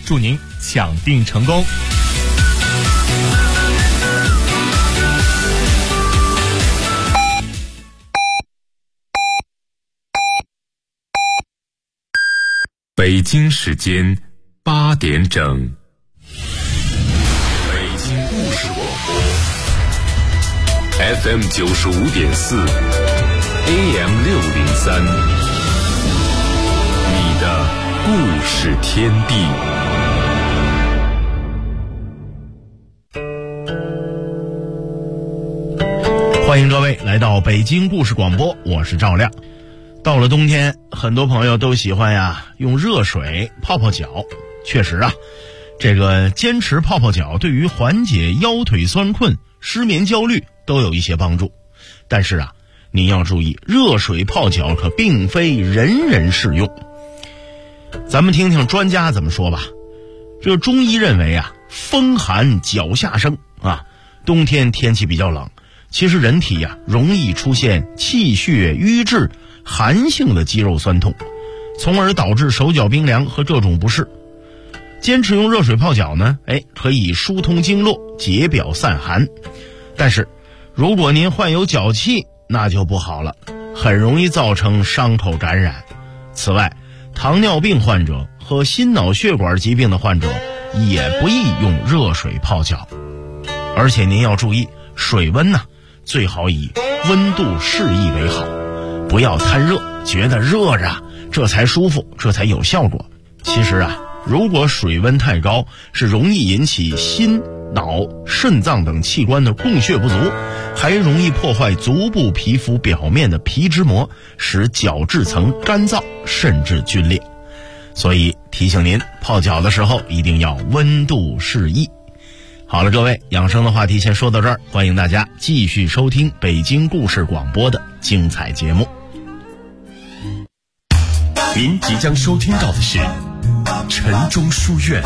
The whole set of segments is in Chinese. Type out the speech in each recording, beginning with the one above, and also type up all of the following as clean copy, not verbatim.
祝您抢订成功。 北京时间8点整，北京故事广播 FM 95.4 AM 603，你的故事天地。 欢迎各位来到北京故事广播，我是赵亮。到了冬天，很多朋友都喜欢用热水泡泡脚。确实这个坚持泡泡脚对于缓解腰腿酸困、失眠焦虑都有一些帮助。但是您要注意，热水泡脚可并非人人适用。咱们听听专家怎么说吧。这中医认为风寒脚下生冬天天气比较冷，其实人体容易出现气血瘀滞、寒性的肌肉酸痛，从而导致手脚冰凉和各种不适。坚持用热水泡脚呢，可以疏通经络、解表散寒。但是如果您患有脚气，那就不好了，很容易造成伤口感染。此外，糖尿病患者和心脑血管疾病的患者也不宜用热水泡脚。而且您要注意，水温最好以温度适宜为好，不要贪热，觉得热着这才舒服，这才有效果。其实如果水温太高，是容易引起心、脑、肾脏等器官的供血不足，还容易破坏足部皮肤表面的皮脂膜，使角质层干燥甚至皲裂。所以提醒您，泡脚的时候一定要温度适宜。好了，各位，养生的话题先说到这儿，欢迎大家继续收听北京故事广播的精彩节目。 您即将收听到的是晨钟书院。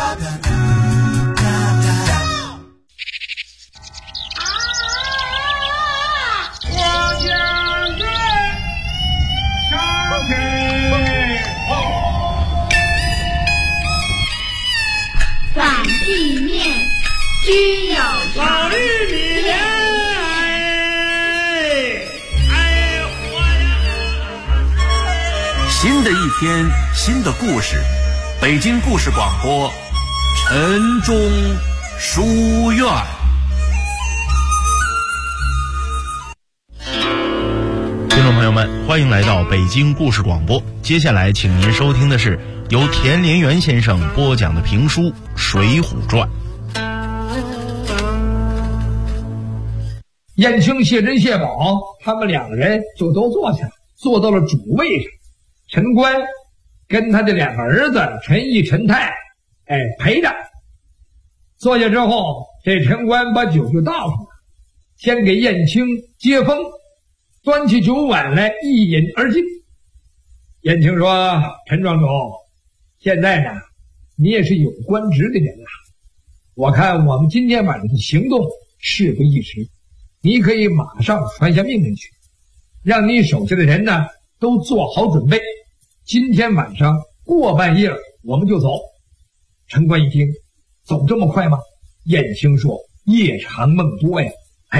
反地面均有老玉米莲， 新的一天，新的故事，北京故事广播晨钟书院。 听众朋友们，欢迎来到北京故事广播。接下来请您收听的是由田连元先生播讲的评书《水浒传》。 燕青、谢珍、谢宝他们两个人就都坐下，坐到了主位上。陈官跟他的两个儿子陈毅、陈泰陪着坐下之后，这陈官把酒就倒上了，先给燕青接风，端起酒碗来一饮而尽。燕青说：陈庄主，现在呢你也是有官职的人了，我看我们今天晚上的行动事不宜迟，你可以马上传下命令去，让你手下的人呢都做好准备，今天晚上过半夜我们就走。陈官一听，走这么快吗？燕青说：夜长梦多呀。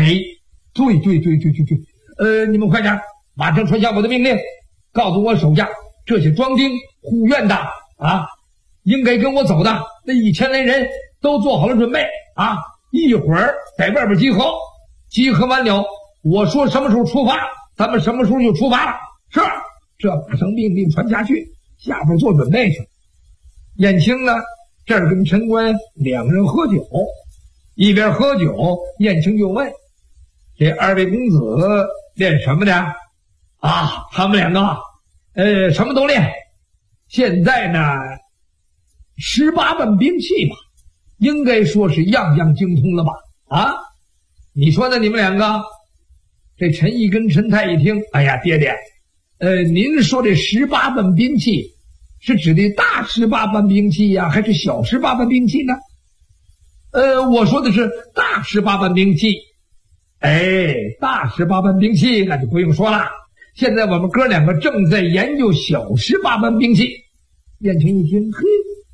对，你们快点马上传下我的命令，告诉我手下这些庄丁护院的应该跟我走的那1000来人都做好了准备一会儿在外边集合，集合完了我说什么时候出发，咱们什么时候就出发了。是，这马上命令传下去，下边做准备去。燕青呢这儿跟陈官两个人喝酒，一边喝酒，燕青就问：这二位公子练什么的？他们两个什么都练。现在呢18般兵器吧，应该说是样样精通了吧？你说呢？你们两个？这陈毅跟陈泰一听，爹爹，您说这18般兵器是指的大18般兵器呀，还是小18般兵器呢？我说的是大18般兵器。大18般兵器那就不用说了，现在我们哥两个正在研究小18般兵器。燕青一听，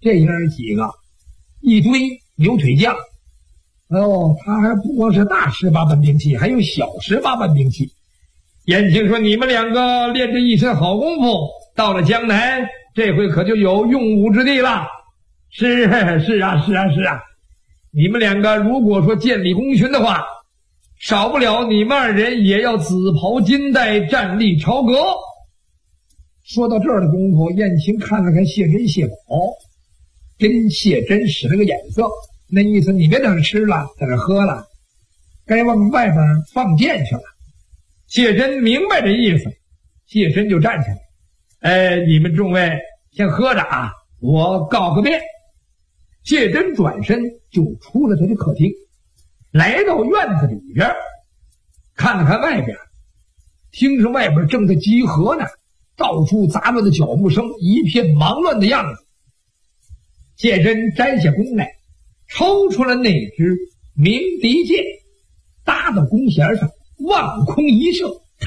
这爷儿几个一堆牛腿将。哎呦，他还不光是大18般兵器，还有小18般兵器。燕青说：“你们两个练着一身好功夫，到了江南，这回可就有用武之地了。”是啊。你们两个如果说建立功勋的话，少不了你们二人也要紫袍金带，站立朝阁。说到这儿的功夫，燕青看了看谢珍、谢宝，跟谢珍使了个眼色，那意思你别在这吃了，在这喝了，该往外边放箭去了。谢珍明白这意思，谢珍就站起来：“你们众位先喝着啊，我告个别。”谢珍转身就出了他的客厅，来到院子里边，看了看外边，听着外边正在集合呢，到处杂乱的脚步声，一片忙乱的样子。谢珍摘下弓来，抽出了那支鸣笛箭，搭到弓弦上，望空一射，啪！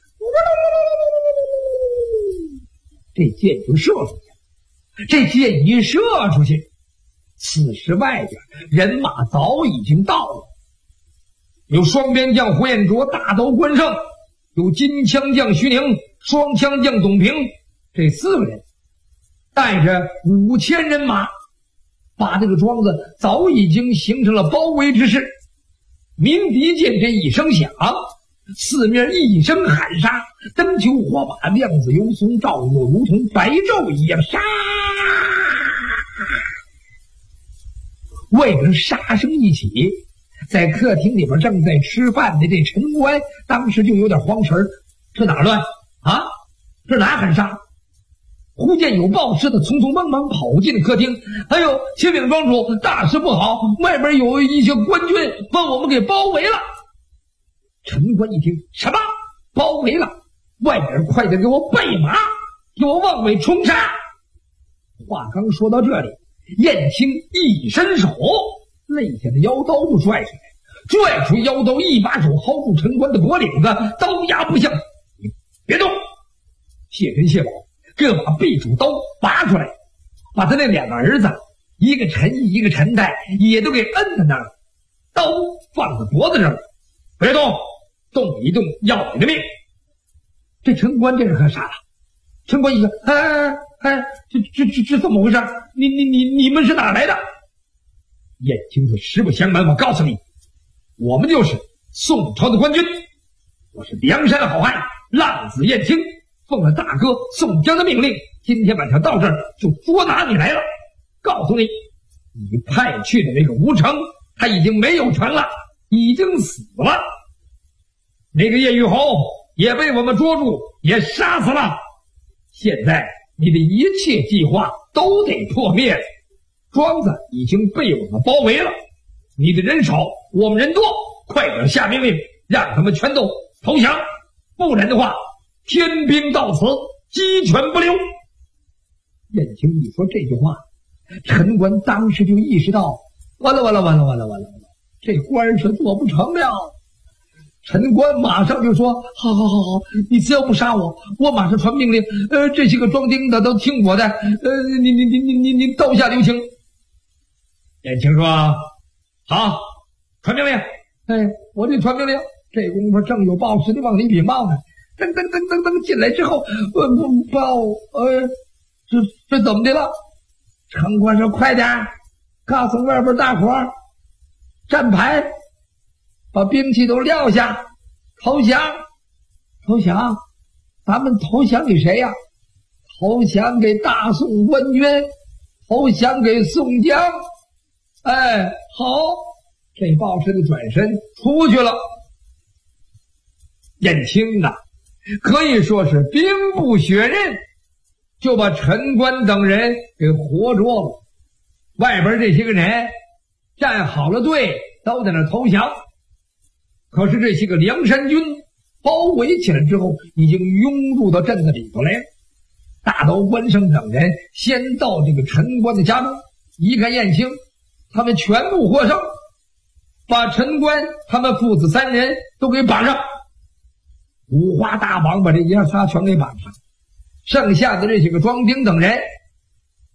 这箭就射出去了。这箭一射出去，此时外边人马早已经到了，有双边将胡彦卓、大刀关胜，有金枪将徐宁、双枪将董平，这4个人带着5000人马，把这个庄子早已经形成了包围之势。鸣笛箭这一声响，四面一声喊杀，灯球火把，亮子游松，照若如同白昼一样，杀！外边杀声一起，在客厅里边正在吃饭的这陈官当时就有点慌神，这哪乱啊？这哪喊杀？忽见有报似的匆匆忙忙跑进客厅，哎呦，启禀庄主，大事不好，外边有一些官军把我们给包围了。陈官一听，什么包围了？外边快点给我备马，给我往外冲杀！话刚说到这里，燕青一伸手，肋下的腰刀就拽出来，拽出腰刀，一把手薅住陈官的脖领子，刀压不向，你别动！谢珍、谢宝各把匕首刀拔出来，把他那2个儿子，一个陈毅，一个陈泰，也都给摁在那儿，刀放在脖子上了，别动，动一动要你的命！这陈官这是可傻了，陈官一看，这怎么回事？你们是哪来的？燕青说：“实不相瞒，我告诉你，我们就是宋朝的官军，我是梁山好汉浪子燕青，奉了大哥宋江的命令，今天晚上到这儿就捉拿你来了。告诉你，你派去的那个吴成，他已经没有船了，已经死了。那个叶玉侯也被我们捉住，也杀死了。现在你的一切计划都得破灭，庄子已经被我们包围了，你的人少，我们人多，快点下命令，让他们全都投降，不然的话，天兵到此，鸡犬不留。”燕青一说这句话，陈官当时就意识到，完了，这官是做不成了。陈官马上就说：“好，你只要不杀我，我马上传命令，这些个庄丁的都听我的，你刀下留情。”燕青说：“好，传命令。”我这传命令，这功夫正有报时的往里禀报呢，噔进来之后，报，这怎么的了？陈官说：“快点，告诉外边大伙儿，站牌，把兵器都撂下，投降！咱们投降给谁呀？投降给大宋官军，投降给宋江。”好，这报时的转身出去了。燕青呐，可以说是兵不血刃，就把陈官等人给活捉了。外边这些个人站好了队，都在那投降。可是这些个梁山军包围起来之后，已经涌入到镇子里头来了。大刀关胜等人先到这个陈官的家中，一看燕青，他们全部获胜，把陈官他们父子3人都给绑上，五花大绑把这爷仨全给绑上。剩下的这些个庄丁等人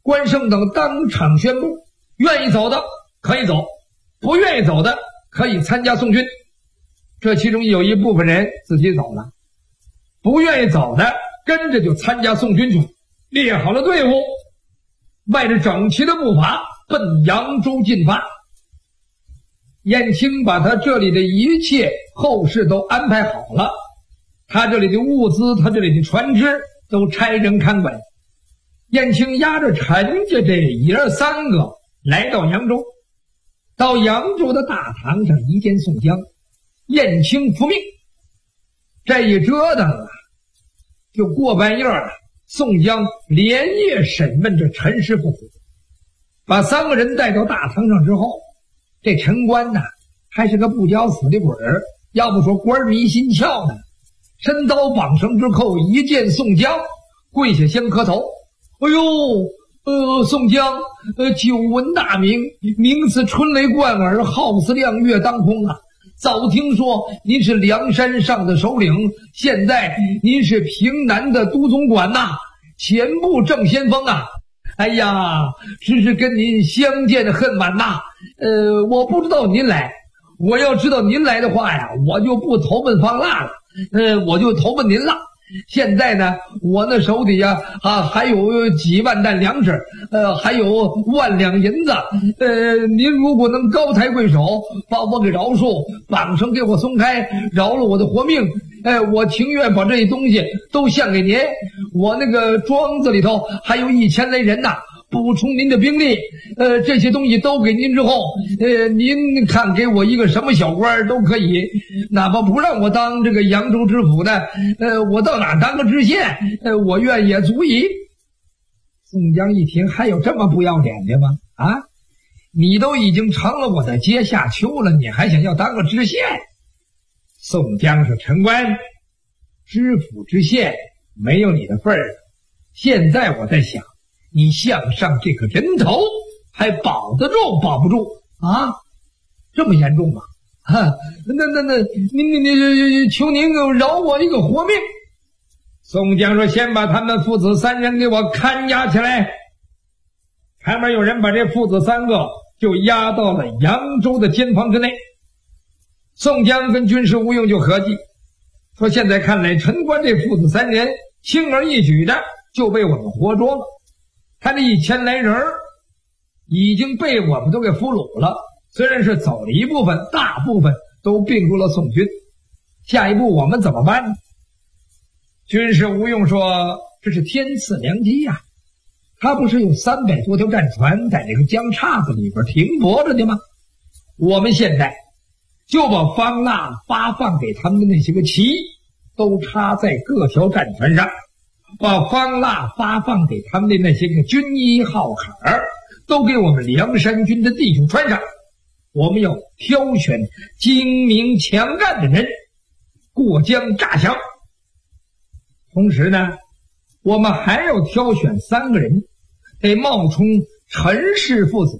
关胜等当场宣布，愿意走的可以走，不愿意走的可以参加送军。这其中有一部分人自己走了，不愿意走的跟着就参加送军去，列好了队伍，迈着整齐的步伐奔扬州进发。燕青把他这里的一切后事都安排好了，他这里的物资，他这里的船只都差人看管。燕青押着陈家这爷三个来到扬州，到扬州的大堂上一见宋江，燕青复命。这一折腾啊，就过半夜了。宋江连夜审问这陈氏父子，把三个人带到大堂上之后，这陈官呢还是个不教死的鬼儿，要不说官迷心窍呢。身刀绑绳之后，一见宋江，跪下先磕头。哎呦，宋江，久闻大名，名次春雷贯耳，好似亮月当空啊！早听说您是梁山上的首领，现在您是平南的都总管呐，前部正先锋啊！哎呀，只是跟您相见恨晚呐。我不知道您来，我要知道您来的话呀，我就不投奔方腊了，我就投奔您了。现在呢，我那手底下还有几万担粮食，还有万两银子。您如果能高抬贵手，把我给饶恕，绑绳给我松开，饶了我的活命，我情愿把这些东西都献给您。我那个庄子里头还有1000来人呐，补充您的兵力。这些东西都给您之后，您看给我一个什么小官都可以，哪怕不让我当这个扬州知府的，我到哪当个知县，我愿也足矣。宋江一听，还有这么不要脸的吗？啊，你都已经成了我的阶下囚了，你还想要当个知县？宋江说：陈官，知府知县没有你的份儿。现在我在想，你项上这个人头还保得住保不住啊？这么严重吗？那你求您饶我一个活命。宋江说：先把他们父子3人给我看押起来。旁边有人把这父子3个就押到了扬州的监房之内。宋江跟军师吴用就合计说，现在看来陈官这父子3人轻而易举的就被我们活捉了，他这1000来人已经被我们都给俘虏了，虽然是走了一部分，大部分都并入了宋军。下一步我们怎么办呢？军师吴用说，这是天赐良机呀，他不是有300多条战船在这个江岔子里边停泊着的吗？我们现在就把方腊发放给他们的那些个旗都插在各条战船上，把方腊发放给他们的那些个军衣号坎都给我们梁山军的弟兄穿上。我们要挑选精明强干的人过江诈降，同时呢，我们还要挑选3个人，得冒充陈氏父子。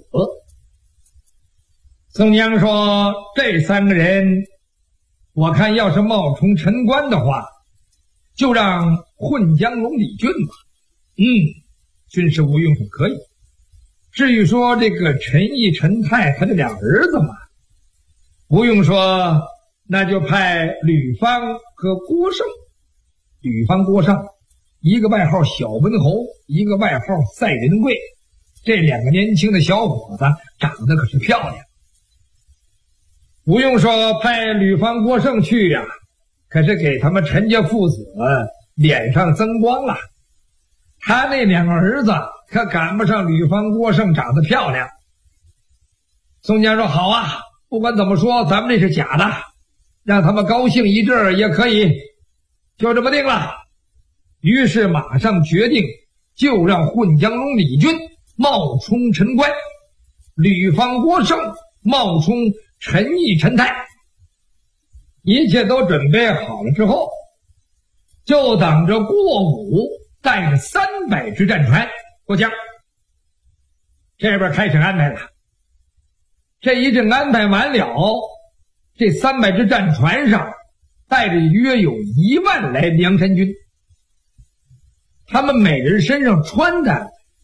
宋江说，这3个人我看要是冒充陈官的话，就让混江龙李俊吧。军师吴用说可以。至于说这个陈毅、陈泰他这俩儿子嘛，吴用说那就派吕方和郭胜。吕方、郭胜，一个外号小文侯，一个外号赛仁贵，这2个年轻的小伙子长得可是漂亮。吴用说派吕方、郭胜去呀，可是给他们陈家父子脸上增光了。他那2个儿子可赶不上吕方、郭胜长得漂亮。宋江说好啊，不管怎么说咱们这是假的，让他们高兴一阵儿也可以，就这么定了。于是马上决定，就让混江龙李俊冒充陈官，吕方、郭胜冒充陈毅、陈泰。一切都准备好了之后，就等着过午带着300只战船过江。这边开始安排了，这一阵安排完了，这300只战船上带着约有1万来梁山军，他们每人身上穿的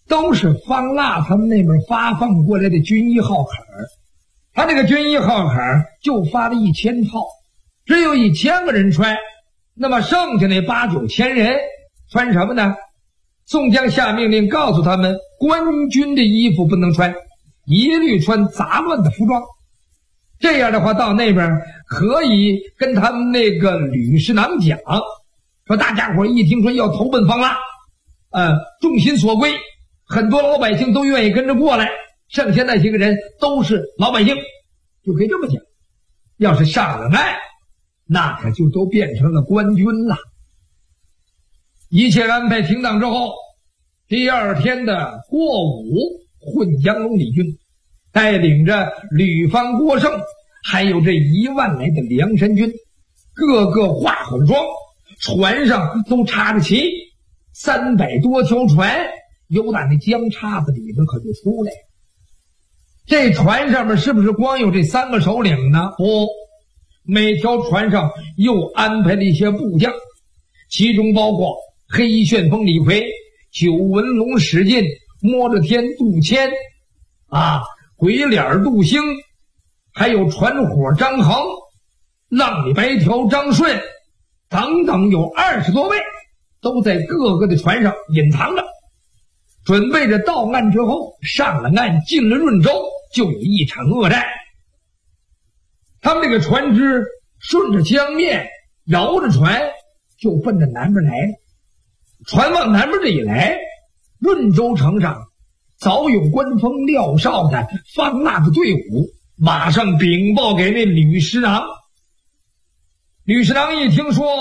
都是方腊他们那边发放过来的军医号坎儿。他这个军医号坎儿就发了1000套，只有1000个人穿，那么剩下那8、9千人穿什么呢？宋江下命令告诉他们，官军的衣服不能穿，一律穿杂乱的服装。这样的话，到那边可以跟他们那个吕师囊讲，说大家伙一听说要投奔方腊，众心所归，很多老百姓都愿意跟着过来，剩下那些个人都是老百姓，就可以这么讲。要是上了岸，那可就都变成了官军了。一切安排停当之后，第二天的过午，混江龙李军带领着吕方、郭盛，还有这1万来的梁山军，个个化好了妆，船上都插着旗，300多条船由打那江叉子里边可就出来。这船上面是不是光有这3个首领呢？不，每条船上又安排了一些部将，其中包括黑旋风李逵、九纹龙史进、摸着天杜迁鬼脸杜兴，还有船伙张衡、浪里白条张顺等等，有20多位，都在各个的船上隐藏着，准备着到岸之后上了岸，进了润州，就有一场恶战。他们这个船只顺着江面摇着船就奔着南边来了。船往南边这一来，润州城上早有官封廖少的方腊的队伍马上禀报给那吕师囊。吕师囊一听说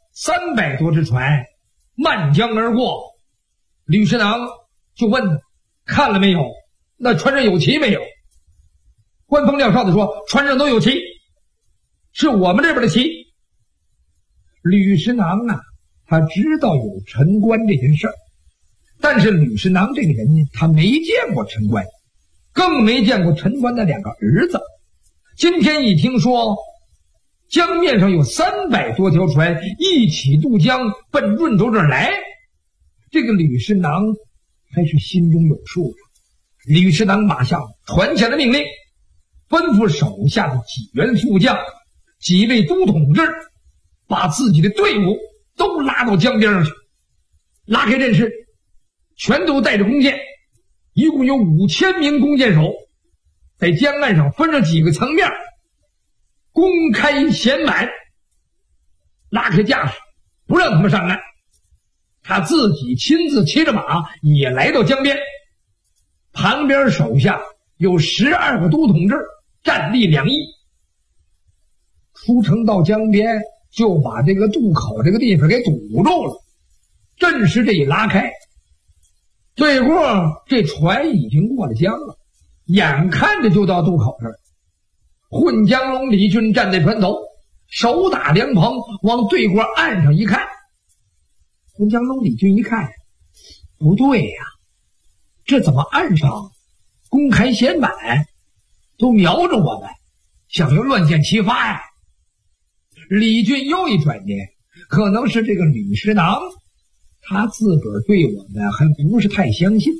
300多只船漫江而过，吕师囊就问他看了没有，那船上有旗没有？官封廖少的说船上都有旗，是我们这边的旗。吕师囊他知道有陈官这件事儿，但是吕师囊这个人呢，他没见过陈官，更没见过陈官的2个儿子。今天一听说江面上有300多条船一起渡江奔润州这儿来，这个吕师囊还是心中有数的。吕师囊马上传下了命令，吩咐手下的几员副将、几位都统制，把自己的队伍都拉到江边上去，拉开阵势，全都带着弓箭，一共有5000名弓箭手，在江岸上分了几个层面，公开衔满，拉开架势，不让他们上岸。他自己亲自骑着马也来到江边，旁边手下有12个都统制，战力2翼。出城到江边，就把这个渡口这个地方给堵住了，阵势这一拉开，对过这船已经过了江了，眼看着就到渡口这儿。混江龙李军站在船头，手打凉棚，往对过岸上一看。混江龙李军一看，不对呀，这怎么岸上公开衔满，都瞄着我们，想要乱箭齐发呀？李俊又一转念，可能是这个吕师囊他自个儿对我们还不是太相信。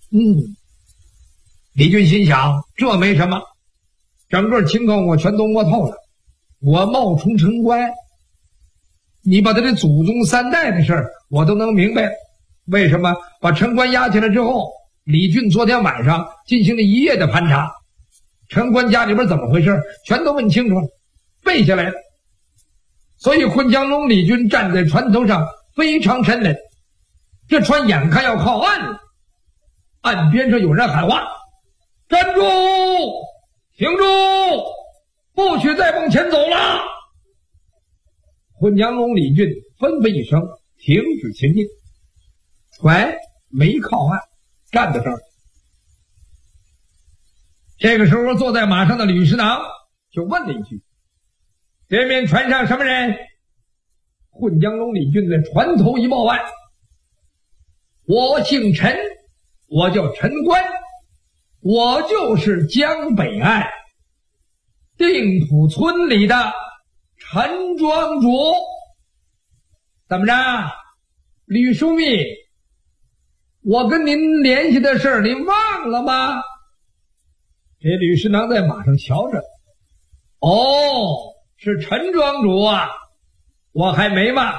李俊心想，这没什么，整个情况我全都摸透了。我冒充陈官，你把他的祖宗3代的事儿我都能明白了。为什么把陈官押起来之后，李俊昨天晚上进行了1夜的盘查，陈官家里边怎么回事全都问清楚了，背下来了。所以混江龙李军站在船头上非常沉稳，这船眼看要靠岸了，岸边上有人喊话：站住，停住，不许再往前走了。混江龙李军吩咐一声，停止前进。船没靠岸，站在这儿。这个时候坐在马上的吕师囊就问了一句：对面船上什么人？混江龙李军在船头一报案：我姓陈，我叫陈官，我就是江北岸定浦村里的陈庄主。怎么着，吕枢密， 我跟您联系的事儿，您忘了吗？这吕师囊在马上瞧着，哦，是陈庄主啊，我还没忘。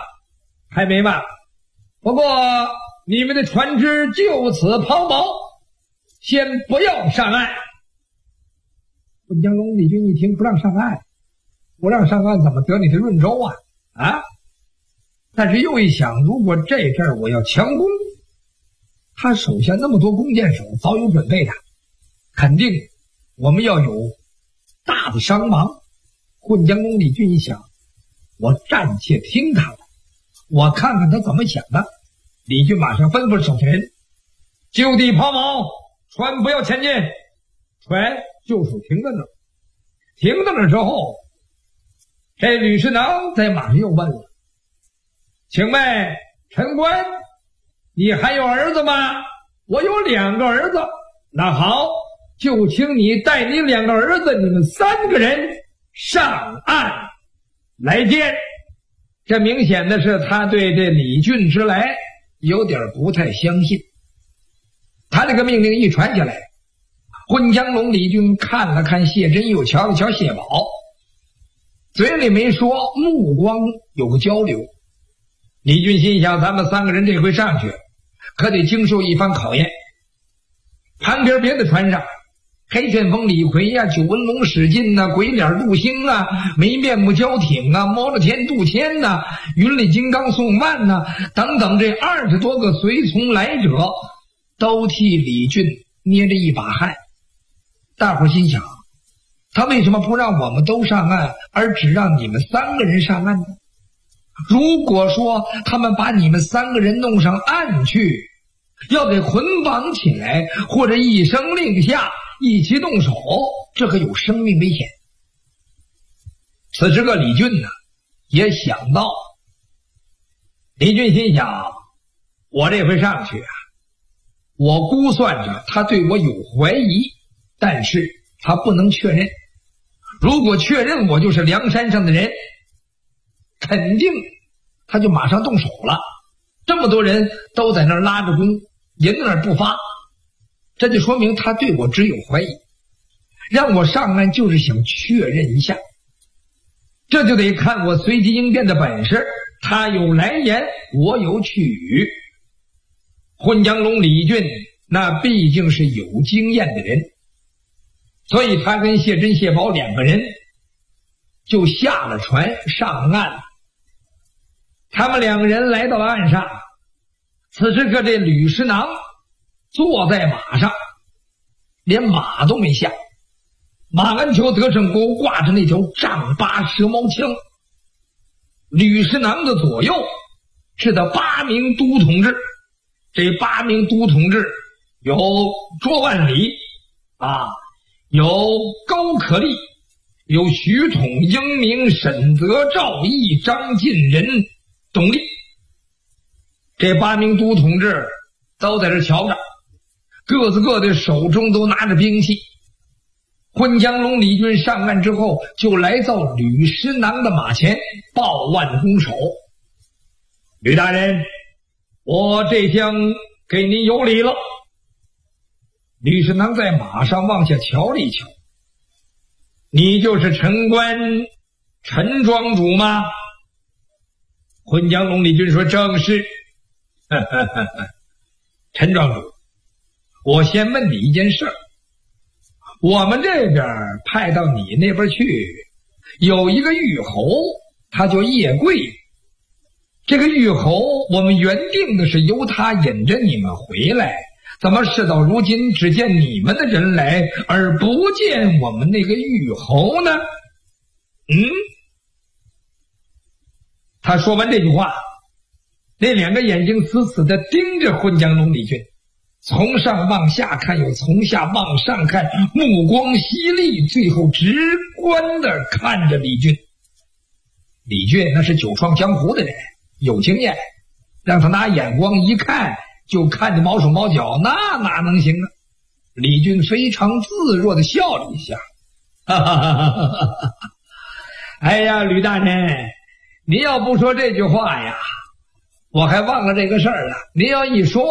不过你们的船只就此抛锚，先不要上岸。混江龙李军一听不让上岸，不让上岸怎么得你的润州啊？但是又一想，如果这阵儿我要强攻，他手下那么多弓箭手早有准备的，肯定我们要有大的伤亡。混江龙李军一想，我暂且听他的，我看看他怎么想的。李军马上吩咐手下人就地抛锚，船不要前进。船就属停在那儿。停在那儿之后，这吕师囊在马上又问了，请问陈官，你还有儿子吗？我有2个儿子。那好，就请你带你2个儿子，你们3个人上岸来见。这明显的是他对这李俊之来有点不太相信。他这个命令一传下来，混江龙李俊看了看谢珍，又瞧了瞧谢宝，嘴里没说，目光有个交流。李俊心想，咱们3个人这回上去可得经受一番考验。旁边别的船上，黑旋风李逵呀、九纹龙史进呐、鬼脸杜兴啊、没面目焦挺啊、毛了天杜迁呐、云里金刚宋万呐等等，这20多个随从来者都替李俊捏着一把汗。大伙心想，他为什么不让我们都上岸，而只让你们3个人上岸呢？如果说他们把你们3个人弄上岸去，要给捆绑起来，或者一声令下一起动手，这可有生命危险。此时个李俊呢，也想到，李俊心想，我这回上去我估算着他对我有怀疑，但是他不能确认。如果确认我就是梁山上的人，肯定他就马上动手了。这么多人都在那儿拉着弓，隐而不发，这就说明他对我只有怀疑，让我上岸就是想确认一下。这就得看我随机应变的本事，他有来言，我有去语。混江龙李俊那毕竟是有经验的人，所以他跟谢珍、谢宝2个人就下了船上岸。他们2个人来到了岸上，此时可这吕师囊坐在马上，连马都没下，马鞍裘得胜钩挂着那条丈八蛇矛枪。吕师囊的左右是他8名都统制，这8名都统制有卓万里有高可立，有徐统、英明、沈泽、赵毅、张进仁、董力。这8名都统制都在这瞧着，各自各的手中都拿着兵器。混江龙李俊上岸之后，就来到吕师囊的马前，抱腕拱手：吕大人，我这厢给您有礼了。吕师囊在马上往下瞧了一瞧：你就是陈官陈庄主吗？混江龙李俊说：正是。陈庄主，我先问你一件事儿，我们这边派到你那边去，有一个玉侯，他叫叶贵。这个玉侯我们原定的是由他引着你们回来，怎么事到如今只见你们的人来，而不见我们那个玉侯呢？他说完这句话，那2个眼睛死死地盯着混江龙李俊，从上往下看，又从下往上看，目光犀利，最后直观地看着李俊。李俊那是久创江湖的人，有经验，让他拿眼光一看就看着毛手毛脚，那哪能行啊？李俊非常自若地笑了一下，哎呀，吕大人，你要不说这句话呀，我还忘了这个事儿了。您要一说，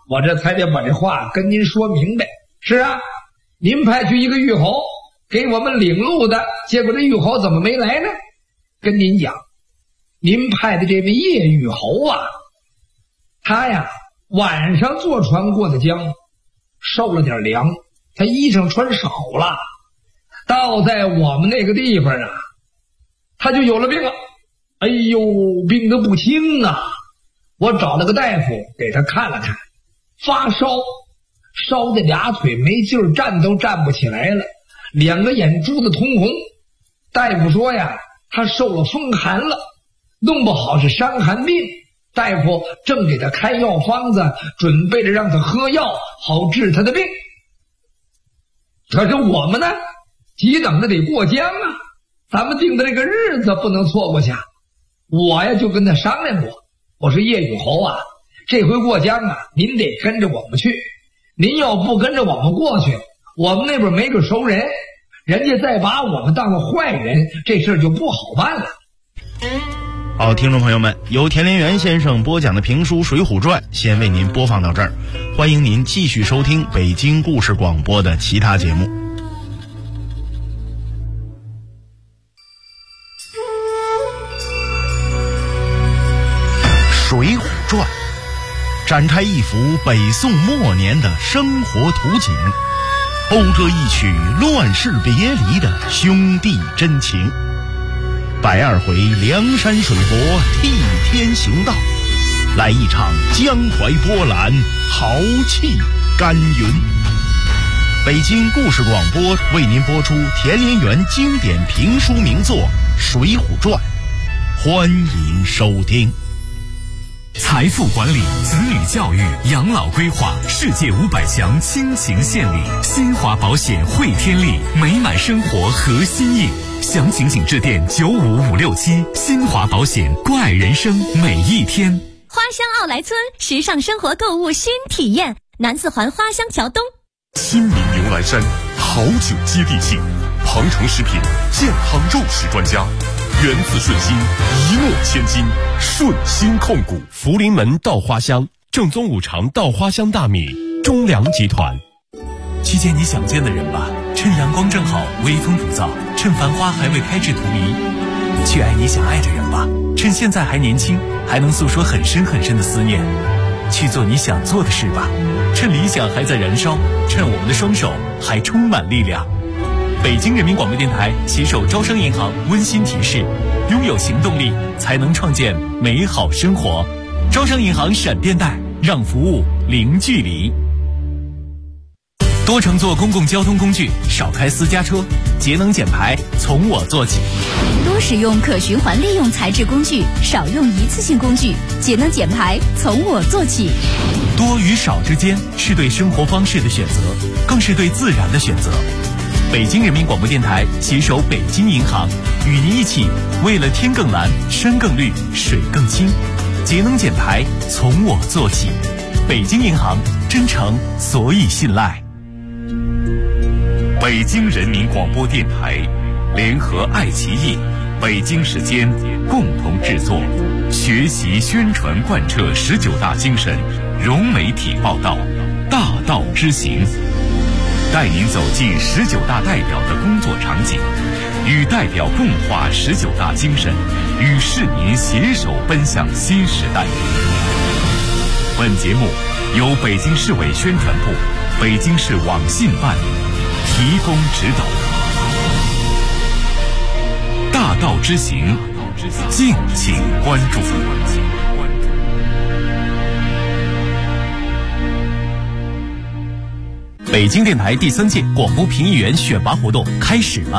我这才得把这话跟您说明白。是啊，您派去一个狱侯给我们领路的，结果这狱侯怎么没来呢？跟您讲，您派的这位叶狱侯啊，他呀晚上坐船过的江，受了点凉，他衣裳穿少了，到在我们那个地方啊，他就有了病了。哎呦，病得不轻啊！我找了个大夫给他看了看，发烧，烧的俩腿没劲儿，站都站不起来了，两个眼珠子通红。大夫说呀，他受了风寒了，弄不好是伤寒病。大夫正给他开药方子，准备着让他喝药好治他的病。可是我们呢，急等着得过江啊，咱们定的这个日子不能错过去。我呀就跟他商量过，我说叶狱侯啊，这回过江啊，您得跟着我们去。您要不跟着我们过去，我们那边没个熟人，人家再把我们当了坏人，这事儿就不好办了。 好，听众朋友们，由田连元先生播讲的评书《水浒传》先为您播放到这儿，欢迎您继续收听北京故事广播的其他节目。《水浒传》展开一幅北宋末年的生活图景，讴歌一曲乱世别离的兄弟真情。120回梁山水泊替天行道，来一场江淮波澜，豪气干云。北京故事广播为您播出田连元经典评书名作《水浒传》，欢迎收听。 财富管理、子女教育、养老规划，世界500强倾情献礼。新华保险汇天利，美满生活核心印。详情请致电95567。新华保险，关爱人生每一天。 花乡奥莱村时尚生活购物新体验，南四环花乡桥东。 亲民牛栏山，好酒接地气。庞城食品健康肉食专家，源自顺心，一诺千金，顺心控股。 福临门稻花香，正宗五常稻花香大米，中粮集团。 去见你想见的人吧，趁阳光正好，微风不燥，趁繁花还未开至荼蘼。去爱你想爱的人吧，趁现在还年轻，还能诉说很深很深的思念。去做你想做的事吧，趁理想还在燃烧，趁我们的双手还充满力量。北京人民广播电台携手招商银行温馨提示：拥有行动力，才能创建美好生活。招商银行闪电贷，让服务零距离。多乘坐公共交通工具，少开私家车，节能减排从我做起。 多使用可循环利用材质工具，少用一次性工具，节能减排从我做起。 多与少之间是对生活方式的选择，更是对自然的选择。北京人民广播电台携手北京银行，与您一起为了天更蓝、山更绿、水更清，节能减排从我做起。北京银行，真诚所以信赖。 北京人民广播电台联合爱奇艺、北京时间共同制作，学习宣传贯彻19大精神，融媒体报道，大道之行，带您走进19大代表的工作场景，与代表共话19大精神，与市民携手奔向新时代。本节目由北京市委宣传部、北京市网信办提供指导。大道之行，敬请关注。 北京电台第3届广播评议员选拔活动开始了。